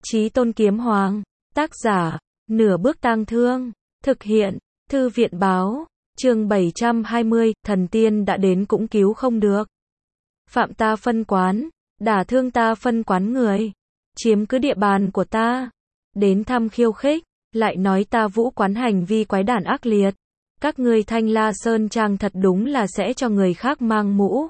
Chí Tôn Kiếm Hoàng. Tác giả, Nửa Bước Tang Thương. Thực hiện, Thư viện báo. Chương 720, thần tiên đã đến cũng cứu không được. Phạm ta phân quán, đả thương ta phân quán người, chiếm cứ địa bàn của ta, đến thăm khiêu khích, lại nói ta Vũ Quán hành vi quái đản ác liệt. Các ngươi Thanh La Sơn Trang thật đúng là sẽ cho người khác mang mũ.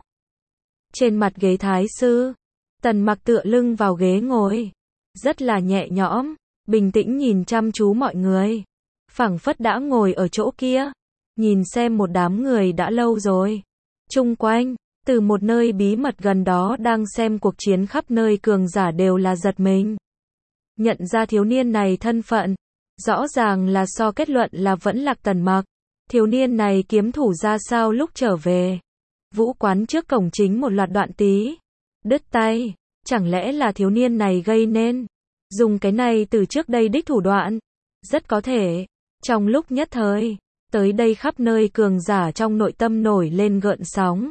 Trên mặt ghế thái sư, Tần Mặc tựa lưng vào ghế ngồi, rất là nhẹ nhõm, bình tĩnh nhìn chăm chú mọi người, phảng phất đã ngồi ở chỗ kia, nhìn xem một đám người đã lâu rồi. Chung quanh, từ một nơi bí mật gần đó đang xem cuộc chiến khắp nơi cường giả đều là giật mình. Nhận ra thiếu niên này thân phận, rõ ràng là so kết luận là vẫn là Tần Mặc. Thiếu niên này kiếm thủ ra sao lúc trở về? Vũ Quán trước cổng chính một loạt đoạn tí, đứt tay, chẳng lẽ là thiếu niên này gây nên? Dùng cái này từ trước đây đích thủ đoạn, rất có thể. Trong lúc nhất thời, tới đây khắp nơi cường giả trong nội tâm nổi lên gợn sóng.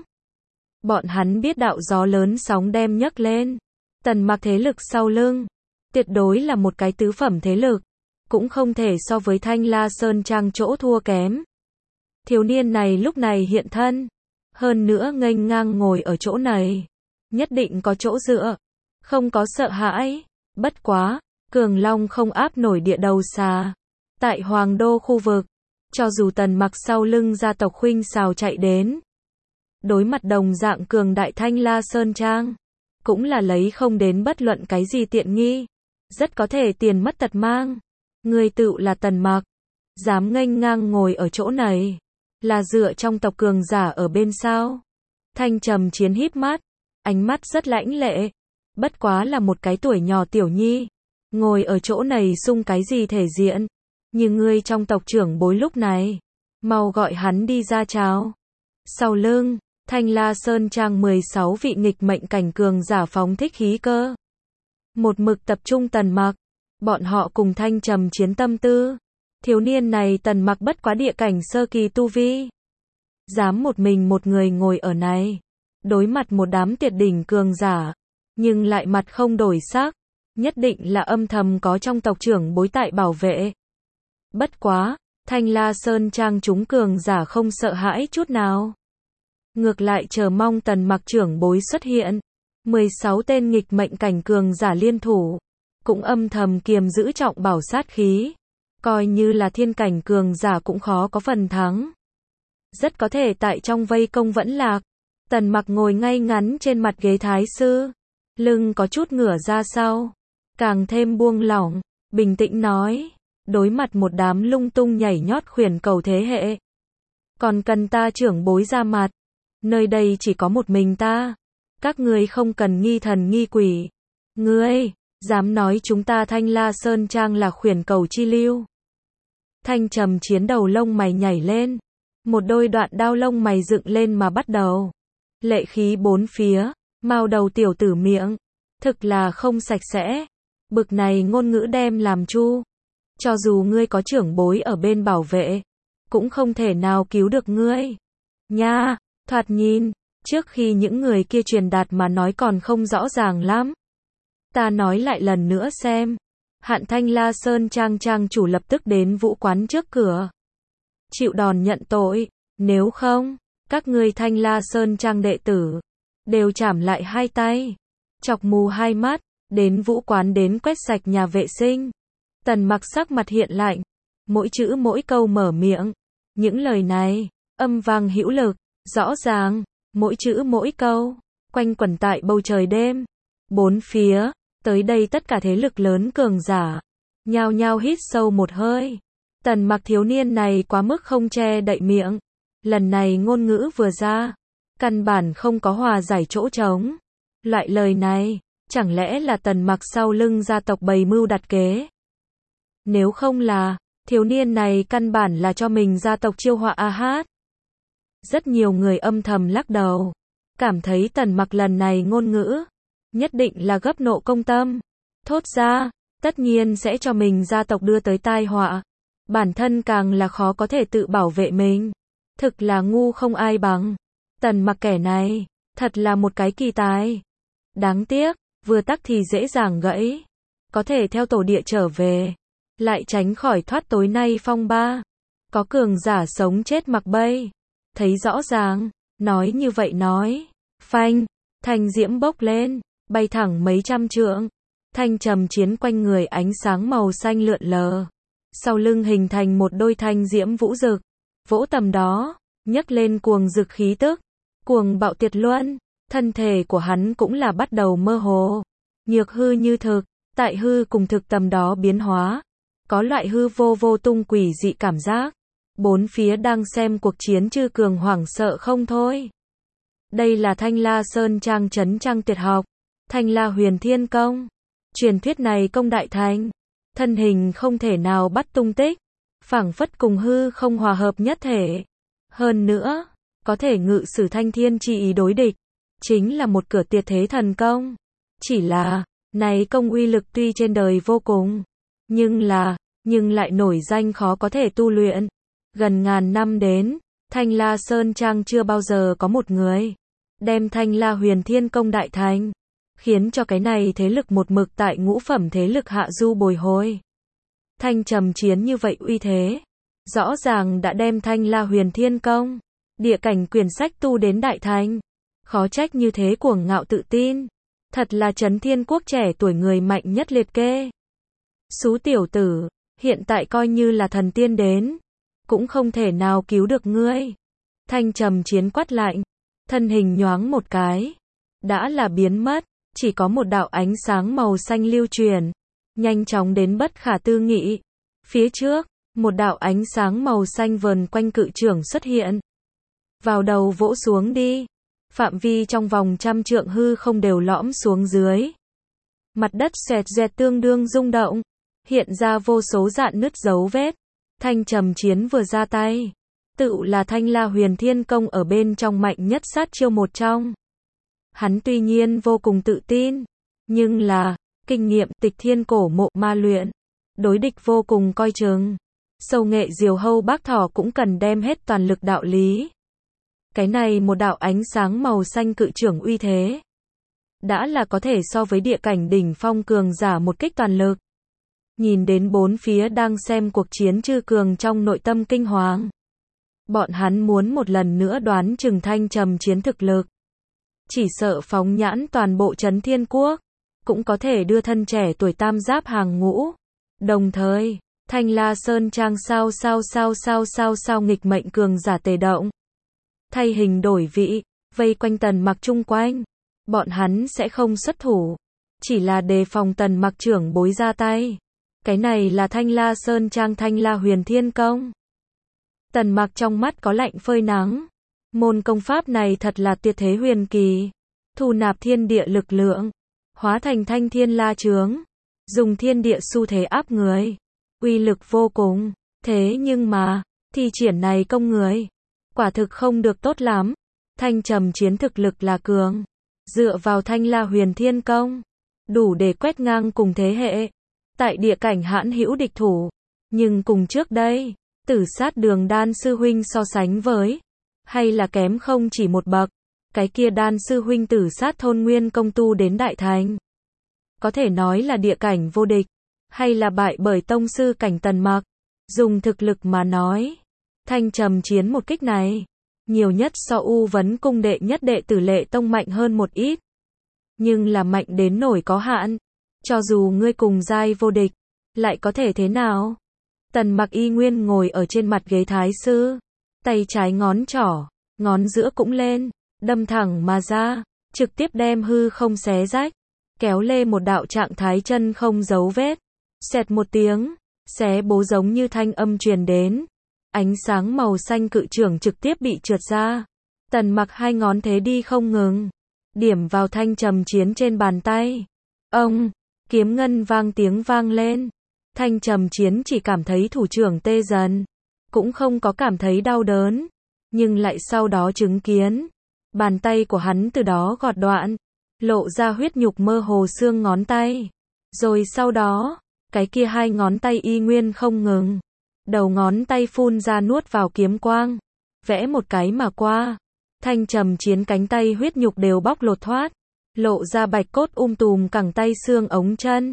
Bọn hắn biết đạo gió lớn sóng đem nhấc lên. Tần Mặc thế lực sau lưng, tuyệt đối là một cái tứ phẩm thế lực, cũng không thể so với Thanh La Sơn Trang chỗ thua kém. Thiếu niên này lúc này hiện thân, hơn nữa nghênh ngang ngồi ở chỗ này, nhất định có chỗ dựa, không có sợ hãi. Bất quá, cường long không áp nổi địa đầu xà. Tại Hoàng Đô khu vực, cho dù Tần Mặc sau lưng gia tộc Khuynh Sào chạy đến, đối mặt đồng dạng cường đại Thanh La Sơn Trang, cũng là lấy không đến bất luận cái gì tiện nghi, rất có thể tiền mất tật mang. Người tựu là Tần Mặc, dám nghênh ngang ngồi ở chỗ này, là dựa trong tộc cường giả ở bên sao? Thanh Trầm Chiến híp mắt, ánh mắt rất lãnh lệ, bất quá là một cái tuổi nhỏ tiểu nhi, ngồi ở chỗ này sung cái gì thể diện? Nhưng ngươi trong tộc trưởng bối lúc này, mau gọi hắn đi ra chào. Sau lưng, Thanh La Sơn Trang 16 vị nghịch mệnh cảnh cường giả phóng thích khí cơ, một mực tập trung Tần Mặc. Bọn họ cùng Thanh Trầm Chiến tâm tư. Thiếu niên này Tần Mặc bất quá địa cảnh sơ kỳ tu vi, dám một mình một người ngồi ở này, đối mặt một đám tuyệt đỉnh cường giả, nhưng lại mặt không đổi sắc, nhất định là âm thầm có trong tộc trưởng bối tại bảo vệ. Bất quá, Thanh La Sơn Trang chúng cường giả không sợ hãi chút nào, ngược lại chờ mong Tần Mặc trưởng bối xuất hiện. 16 tên nghịch mệnh cảnh cường giả liên thủ, cũng âm thầm kiềm giữ trọng bảo sát khí, coi như là thiên cảnh cường giả cũng khó có phần thắng. Rất có thể tại trong vây công vẫn lạc. Tần Mặc ngồi ngay ngắn trên mặt ghế thái sư, lưng có chút ngửa ra sau, càng thêm buông lỏng, bình tĩnh nói, đối mặt một đám lung tung nhảy nhót khuyển cầu thế hệ, còn cần ta trưởng bối ra mặt. Nơi đây chỉ có một mình ta, các ngươi không cần nghi thần nghi quỷ. Ngươi dám nói chúng ta Thanh La Sơn Trang là khuyển cầu chi lưu? Thanh Trầm Chiến đầu lông mày nhảy lên, một đôi đoạn đao lông mày dựng lên mà bắt đầu. Lệ khí bốn phía, mao đầu tiểu tử miệng, thực là không sạch sẽ. Bực này ngôn ngữ đem làm chu, cho dù ngươi có trưởng bối ở bên bảo vệ, cũng không thể nào cứu được ngươi. Nha, thoạt nhìn, trước khi những người kia truyền đạt mà nói còn không rõ ràng lắm. Ta nói lại lần nữa xem. Hạn Thanh La Sơn Trang trang chủ lập tức đến Vũ Quán trước cửa, chịu đòn nhận tội, nếu không, các ngươi Thanh La Sơn Trang đệ tử đều chảm lại hai tay, chọc mù hai mắt, đến Vũ Quán đến quét sạch nhà vệ sinh. Tần Mặc sắc mặt hiện lạnh, mỗi chữ mỗi câu mở miệng, những lời này âm vang hữu lực, rõ ràng, mỗi chữ mỗi câu quanh quẩn tại bầu trời đêm. Bốn phía, tới đây tất cả thế lực lớn cường giả nhao nhao hít sâu một hơi. Tần Mặc thiếu niên này quá mức không che đậy miệng, lần này ngôn ngữ vừa ra, căn bản không có hòa giải chỗ trống. Loại lời này, chẳng lẽ là Tần Mặc sau lưng gia tộc bày mưu đặt kế? Nếu không là, thiếu niên này căn bản là cho mình gia tộc chiêu họa a hát. Rất nhiều người âm thầm lắc đầu, cảm thấy Tần Mặc lần này ngôn ngữ nhất định là gấp nộ công tâm, thốt ra, tất nhiên sẽ cho mình gia tộc đưa tới tai họa. Bản thân càng là khó có thể tự bảo vệ mình, thực là ngu không ai bằng. Tần Mặc kẻ này, thật là một cái kỳ tài. Đáng tiếc, vừa tắc thì dễ dàng gãy. có thể theo tổ địa trở về, lại tránh khỏi thoát tối nay phong ba. Có cường giả sống chết mặc bay, thấy rõ ràng, nói như vậy nói, phanh, thanh diễm bốc lên, bay thẳng mấy trăm trượng, thanh trầm chiến quanh người ánh sáng màu xanh lượn lờ, sau lưng hình thành một đôi thanh diễm vũ rực, vỗ tầm đó, nhấc lên cuồng rực khí tức, cuồng bạo tuyệt luân, thân thể của hắn cũng là bắt đầu mơ hồ, nhược hư như thực, tại hư cùng thực tầm đó biến hóa, có loại hư vô vô tung quỷ dị cảm giác. Bốn phía đang xem cuộc chiến chư cường hoảng sợ không thôi. Đây là Thanh La Sơn Trang trấn trang tuyệt học, Thanh La Huyền Thiên Công. Truyền thuyết này công đại thành, thân hình không thể nào bắt tung tích, phảng phất cùng hư không hòa hợp nhất thể. Hơn nữa, có thể ngự sử thanh thiên chi ý đối địch, chính là một cửa tuyệt thế thần công. Chỉ là, này công uy lực tuy trên đời vô cùng, nhưng lại nổi danh khó có thể tu luyện. Gần ngàn năm đến, Thanh La Sơn Trang chưa bao giờ có một người đem Thanh La Huyền Thiên Công đại thành, khiến cho cái này thế lực một mực tại ngũ phẩm thế lực hạ du bồi hồi. Thanh trầm chiến như vậy uy thế, rõ ràng đã đem Thanh La Huyền Thiên Công, địa cảnh quyển sách tu đến đại thành, khó trách như thế cuồng ngạo tự tin, thật là Trấn Thiên Quốc trẻ tuổi người mạnh nhất liệt kê. Xú tiểu tử, hiện tại coi như là thần tiên đến, cũng không thể nào cứu được ngươi. Thanh trầm chiến quát lạnh, thân hình nhoáng một cái, đã là biến mất, chỉ có một đạo ánh sáng màu xanh lưu truyền, nhanh chóng đến bất khả tư nghị. Phía trước, một đạo ánh sáng màu xanh vờn quanh cự trưởng xuất hiện. Vào đầu vỗ xuống đi, phạm vi trong vòng trăm trượng hư không đều lõm xuống dưới. Mặt đất xẹt dẹt tương đương rung động, hiện ra vô số rạn nứt dấu vết. Thanh trầm chiến vừa ra tay, tự là Thanh La Huyền Thiên Công ở bên trong mạnh nhất sát chiêu một trong. Hắn tuy nhiên vô cùng tự tin, nhưng là, kinh nghiệm Tịch Thiên cổ mộ ma luyện, đối địch vô cùng coi chừng. Sâu nghệ diều hâu bác thỏ cũng cần đem hết toàn lực đạo lý. Cái này một đạo ánh sáng màu xanh cự trưởng uy thế, đã là có thể so với địa cảnh đỉnh phong cường giả một kích toàn lực. Nhìn đến bốn phía đang xem cuộc chiến chư cường trong nội tâm kinh hoàng. Bọn hắn muốn một lần nữa đoán chừng thanh trầm chiến thực lực. Chỉ sợ phóng nhãn toàn bộ Trấn Thiên Quốc, cũng có thể đưa thân trẻ tuổi tam giáp hàng ngũ. Đồng thời, Thanh La Sơn Trang sao nghịch mệnh cường giả tề động. Thay hình đổi vị, vây quanh Tần Mặc chung quanh. Bọn hắn sẽ không xuất thủ, chỉ là đề phòng Tần Mặc trưởng bối ra tay. Cái này là Thanh La Sơn Trang Thanh La Huyền Thiên Công. Tần Mặc trong mắt có lạnh phơi nắng. Môn công pháp này thật là tuyệt thế huyền kỳ. Thu nạp thiên địa lực lượng, hóa thành thanh thiên la chướng, dùng thiên địa xu thế áp người. Uy lực vô cùng, thế nhưng mà, thi triển này công người, quả thực không được tốt lắm. Thanh trầm chiến thực lực là cường, dựa vào Thanh La Huyền Thiên Công, đủ để quét ngang cùng thế hệ. Tại địa cảnh hãn hữu địch thủ, nhưng cùng trước đây, Tử Sát Đường Đan sư huynh so sánh với, hay là kém không chỉ một bậc. Cái kia Đan sư huynh Tử Sát Thôn Nguyên công tu đến đại thành, có thể nói là địa cảnh vô địch, hay là bại bởi tông sư cảnh Tần Mặc. Dùng thực lực mà nói, thanh trầm chiến một kích này, nhiều nhất so U Vấn cung đệ nhất đệ tử Lệ Tông mạnh hơn một ít, nhưng là mạnh đến nổi có hạn. Cho dù ngươi cùng giai vô địch, lại có thể thế nào? Tần Mặc y nguyên ngồi ở trên mặt ghế thái sư, tay trái ngón trỏ, ngón giữa cũng lên, đâm thẳng mà ra, trực tiếp đem hư không xé rách, kéo lê một đạo trạng thái chân không dấu vết. Xẹt một tiếng, xé bố giống như thanh âm truyền đến. Ánh sáng màu xanh cự trưởng trực tiếp bị trượt ra. Tần Mặc hai ngón thế đi không ngừng, điểm vào thanh trầm chiến trên bàn tay. Ông, kiếm ngân vang tiếng vang lên. Thanh trầm chiến chỉ cảm thấy thủ trưởng tê dần, cũng không có cảm thấy đau đớn, nhưng lại sau đó chứng kiến bàn tay của hắn từ đó gọt đoạn, lộ ra huyết nhục mơ hồ xương ngón tay. Rồi sau đó, cái kia hai ngón tay y nguyên không ngừng, đầu ngón tay phun ra nuốt vào kiếm quang, vẽ một cái mà qua. Thanh trầm chiến cánh tay huyết nhục đều bóc lột thoát, lộ ra bạch cốt tùm cẳng tay xương ống chân.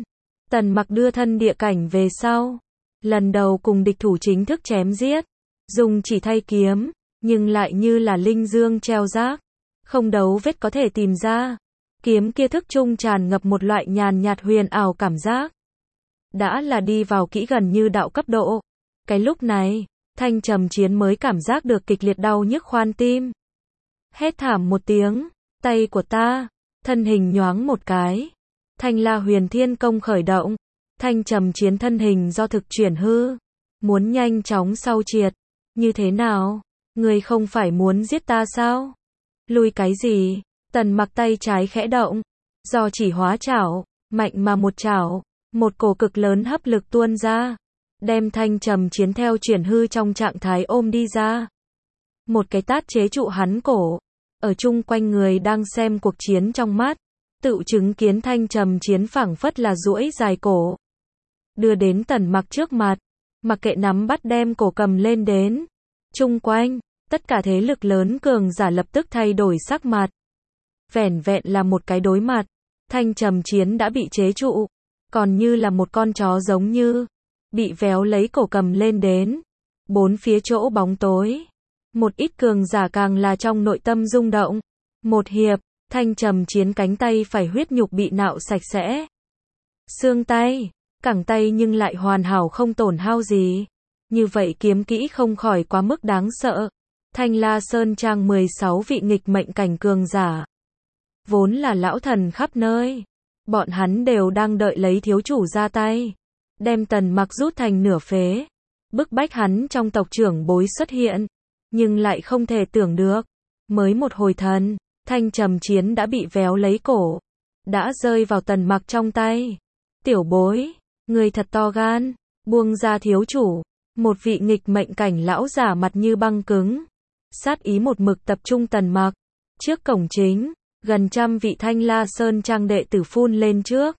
Tần Mặc đưa thân địa cảnh về sau. Lần đầu cùng địch thủ chính thức chém giết. Dùng chỉ thay kiếm, nhưng lại như là linh dương treo rác. Không đấu vết có thể tìm ra. Kiếm kia thức trung tràn ngập một loại nhàn nhạt huyền ảo cảm giác. Đã là đi vào kỹ gần như đạo cấp độ. Cái lúc này, Thanh Trầm Chiến mới cảm giác được kịch liệt đau nhức khoan tim. Hét thảm một tiếng, tay của ta, thân hình nhoáng một cái. Thanh La Huyền Thiên Công khởi động. Thanh Trầm Chiến thân hình do thực chuyển hư. Muốn nhanh chóng sau triệt. Như thế nào? Ngươi không phải muốn giết ta sao? Lùi cái gì? Tần Mặc tay trái khẽ động. Do chỉ hóa chảo, mạnh mà một chảo. Một cổ cực lớn hấp lực tuôn ra. Đem Thanh Trầm Chiến theo chuyển hư trong trạng thái ôm đi ra. Một cái tát chế trụ hắn cổ. Ở chung quanh người đang xem cuộc chiến trong mắt. Tự chứng kiến Thanh Trầm Chiến phảng phất là duỗi dài cổ. Đưa đến Tần Mặc trước mặt. Mặc kệ nắm bắt đem cổ cầm lên đến. Chung quanh, tất cả thế lực lớn cường giả lập tức thay đổi sắc mặt. Vẻn vẹn là một cái đối mặt. Thanh Trầm Chiến đã bị chế trụ. Còn như là một con chó giống như. Bị véo lấy cổ cầm lên đến. Bốn phía chỗ bóng tối. Một ít cường giả càng là trong nội tâm rung động. Một hiệp, Thanh Trầm Chiến cánh tay phải huyết nhục bị nạo sạch sẽ. Xương tay, cẳng tay nhưng lại hoàn hảo không tổn hao gì. Như vậy kiếm kỹ không khỏi quá mức đáng sợ. Thanh La Sơn Trang 16 vị nghịch mệnh cảnh cường giả. Vốn là lão thần khắp nơi. Bọn hắn đều đang đợi lấy thiếu chủ ra tay. Đem Tần Mặc rút thành nửa phế. Bức bách hắn trong tộc trưởng bối xuất hiện. Nhưng lại không thể tưởng được. Mới một hồi thần, Thanh Trầm Chiến đã bị véo lấy cổ. Đã rơi vào Tần Mặc trong tay. Tiểu bối, người thật to gan. Buông ra thiếu chủ. Một vị nghịch mệnh cảnh lão giả mặt như băng cứng. Sát ý một mực tập trung Tần Mặc. Trước cổng chính, gần trăm vị Thanh La Sơn Trang đệ tử phun lên trước.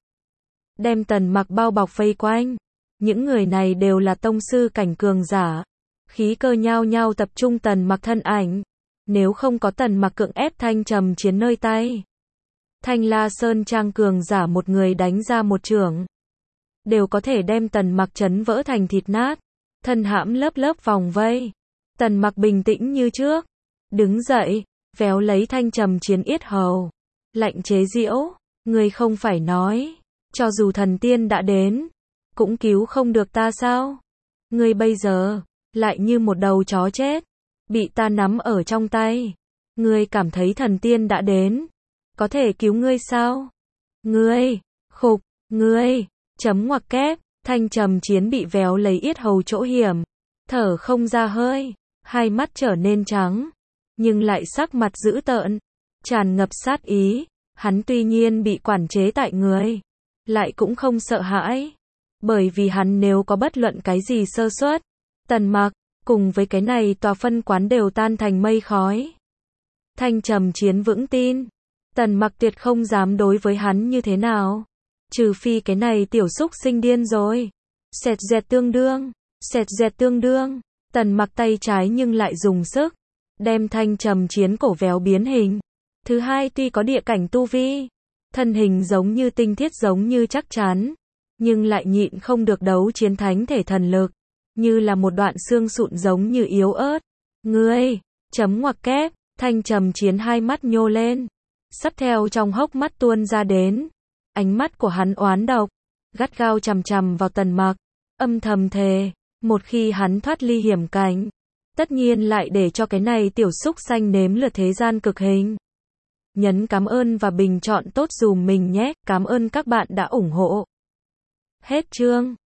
Đem Tần Mặc bao bọc vây quanh. Những người này đều là tông sư cảnh cường giả. Khí cơ nhao nhao tập trung Tần Mặc thân ảnh. Nếu không có Tần Mặc cưỡng ép Thanh Trầm Chiến nơi tay. Thanh La Sơn Trang cường giả một người đánh ra một chưởng. Đều có thể đem Tần Mặc chấn vỡ thành thịt nát. Thân hãm lớp lớp vòng vây. Tần Mặc bình tĩnh như trước. Đứng dậy, véo lấy Thanh Trầm Chiến yết hầu. Lạnh chế giễu, ngươi không phải nói. Cho dù thần tiên đã đến. Cũng cứu không được ta sao? Ngươi bây giờ, lại như một đầu chó chết. Bị ta nắm ở trong tay. Ngươi cảm thấy thần tiên đã đến. Có thể cứu ngươi sao? Ngươi, khục, ngươi, chấm ngoặc kép. Thanh Trầm Chiến bị véo lấy yết hầu chỗ hiểm. Thở không ra hơi. Hai mắt trở nên trắng. Nhưng lại sắc mặt dữ tợn. Tràn ngập sát ý. Hắn tuy nhiên bị quản chế tại người. Lại cũng không sợ hãi. Bởi vì hắn nếu có bất luận cái gì sơ suất. Tần Mặc, cùng với cái này tòa phân quán đều tan thành mây khói. Thanh Trầm Chiến vững tin. Tần Mặc tuyệt không dám đối với hắn như thế nào. Trừ phi cái này tiểu xúc sinh điên rồi. Xẹt dẹt tương đương. Xẹt dẹt tương đương. Tần Mặc tay trái nhưng lại dùng sức. Đem Thanh Trầm Chiến cổ véo biến hình. Thứ hai tuy có địa cảnh tu vi. Thân hình giống như tinh thiết giống như chắc chắn. Nhưng lại nhịn không được đấu chiến thánh thể thần lực. Như là một đoạn xương sụn giống như yếu ớt. Ngươi, chấm ngoặc kép. Thanh Trầm Chiến hai mắt nhô lên. Sắp theo trong hốc mắt tuôn ra đến. Ánh mắt của hắn oán độc. Gắt gao chằm chằm vào Tần Mặc. Âm thầm thề. Một khi hắn thoát ly hiểm cảnh. Tất nhiên lại để cho cái này tiểu xúc xanh nếm lượt thế gian cực hình. Nhấn cảm ơn và bình chọn tốt dùm mình nhé. Cảm ơn các bạn đã ủng hộ. Hết chương.